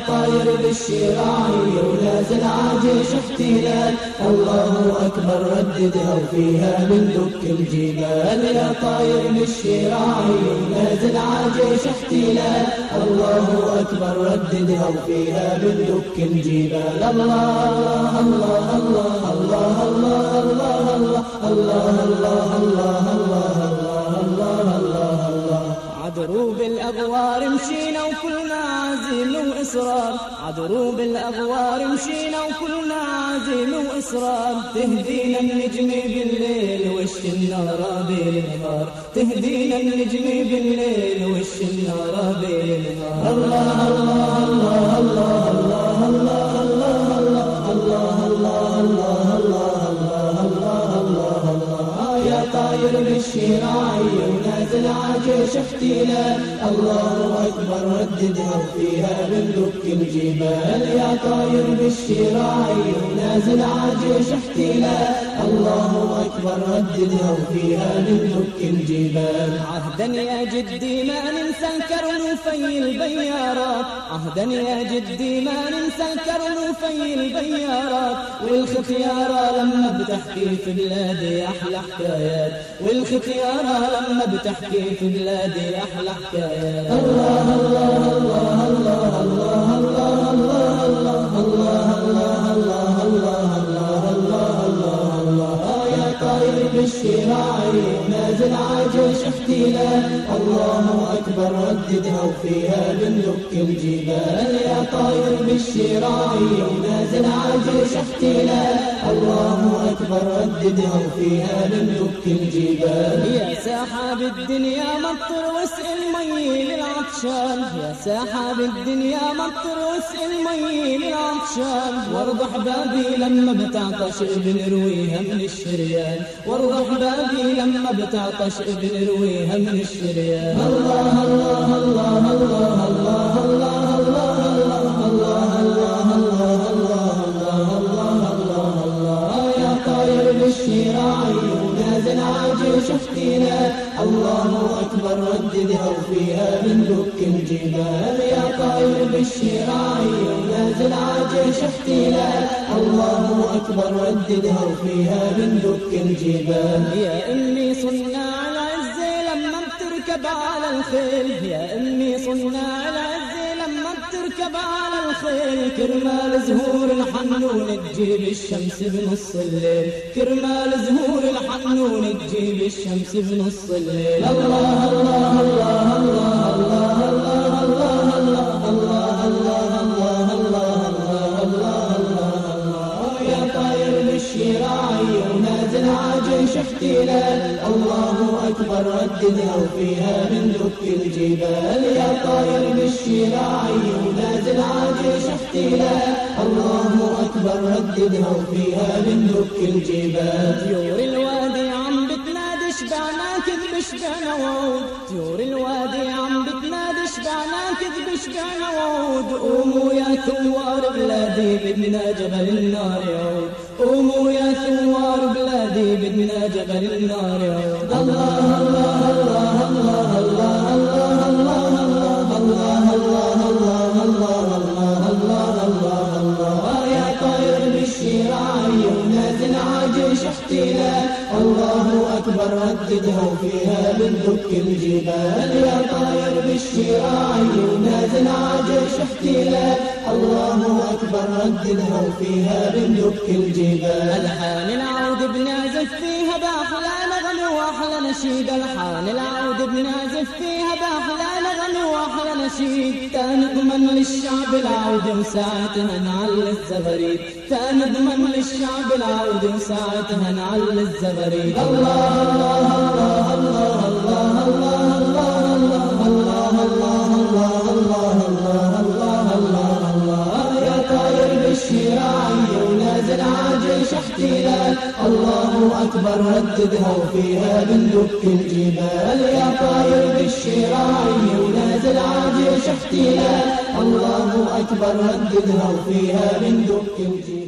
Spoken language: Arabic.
طاير بالشراعي ونازل عاجيش احتلال. الله أكبر رددها وفيها من دك الجبال. يا طاير بالشراعي ونازل عاجيش احتلال. الله أكبر رددها وفيها من دك الجبال. الله الله الله الله الله الله الله الله الله الله الله الله. عدروب الأغوار مشينا وكلنا عزيم وإصرار. عدروب الأغوار مشينا وكلنا عزيم وإصرار. تهدينا النجم بالليل وش النار بالنهار. تهدينا النجم بالليل وش النار بالنهار. الله الله الله الله الله الله الله الله الله الله. يا طاير بالشراعي ونازل عاجيش احتلال. الله أكبر رددها وفيها من دك الجبال. يا طاير بالشراعي ونازل عاجيش احتلال. الله أكبر رددها وفيها من دك الجبال. عهدا يا جدي ما ننسى الكرم وفي البيارات. عهدا يا جدي ما ننسى الكرم وفي البيارات. والختيارة لما بتحكي في بلادي أحلى حكايات. والختيارة لما بتحكي في بلادي أحلى حكايات. الله الله الله الله الله الله الله الله الله الله الله الله. يا طاير بالشراعي ونازل عاجيش احتلال. الله أكبر رددها وفيها من دك الجبال. يا طاير بالشراعي ونازل عاجيش احتلال. الله أكبر رددها وفيها من دك الجبال. يا ساحاب الدنيا مطر واسقي مي للعطشان. يا ساحاب الدنيا مطر واسقي مي للعطشان. وارض احبابي لما بتعطش بنرويها من الشريان. وارض احبابي لما بتعطش بنرويها من الشريان. الله الله الله الله الله الله الله الله الله الله الله. يا طاير بالشراعي ونازل عاجيش احتلال. الله أكبر رددها وفيها من دك الجبال. يا طاير بالشراعي ونازل عاجيش احتلال. الله أكبر رددها وفيها من دك الجبال. يا أمي صناع العز لما بتركب على الخيل. يا أمي صناع العز لما بتركب على الخيل. كرمال زهور الحنون تجيب الشمس بنص الليل. كرمال زهور الحنون تجيب الشمس بنص الليل. الله الله الله الله الله الله الله الله الله الله الله الله. يا طاير بالشراعي ونازل عاجيش احتلال. الله أكبر رددها وفيها من دك الجبال. يا طاير بالشراعي ونازل عاجيش احتلال. الله أكبر رددها وفيها من دك الجبال. طيور الوادي عم بتنادي شبعنا كذب شبعنا وعود. طيور الوادي عم بتنادي شبعنا كذب شبعنا وعود. قوموا يا ثوار بلادي بدنا جبل النار يعود. قوموا يا ثوار بلادي بدنا جبل النار يعود. الله الله الله الله الله الله الله الله الله الله الله الله الله. يا طاير بالشراعي ونازل عاجيش احتلال. الله أكبر رددها وفيها من دك الجبال. يا طاير بالشراعي ونازل عاجيش احتلال. الله أكبر رددها وفيها من دك الجبال. ألحان العود بنعزف فيها بأحلى نغم وأحلى نشيد. ألحان العود بنعزف فيها بأحلى نغم وأحلى نشيد. تنضمن للشعب العود وساعتها نعلي الزغريد. تنضمن للشعب العود وساعتها نعلي الزغريد. الله الله الله الله الله الله الله الله الله الله الله. يا طاير بالشراعي ونازل عاجيش احتلال. الله أكبر رددها وفيها من دك الجبال. يا طاير بالشراعي ونازل عاجيش احتلال. الله أكبر رددها وفيها من دك الجبال.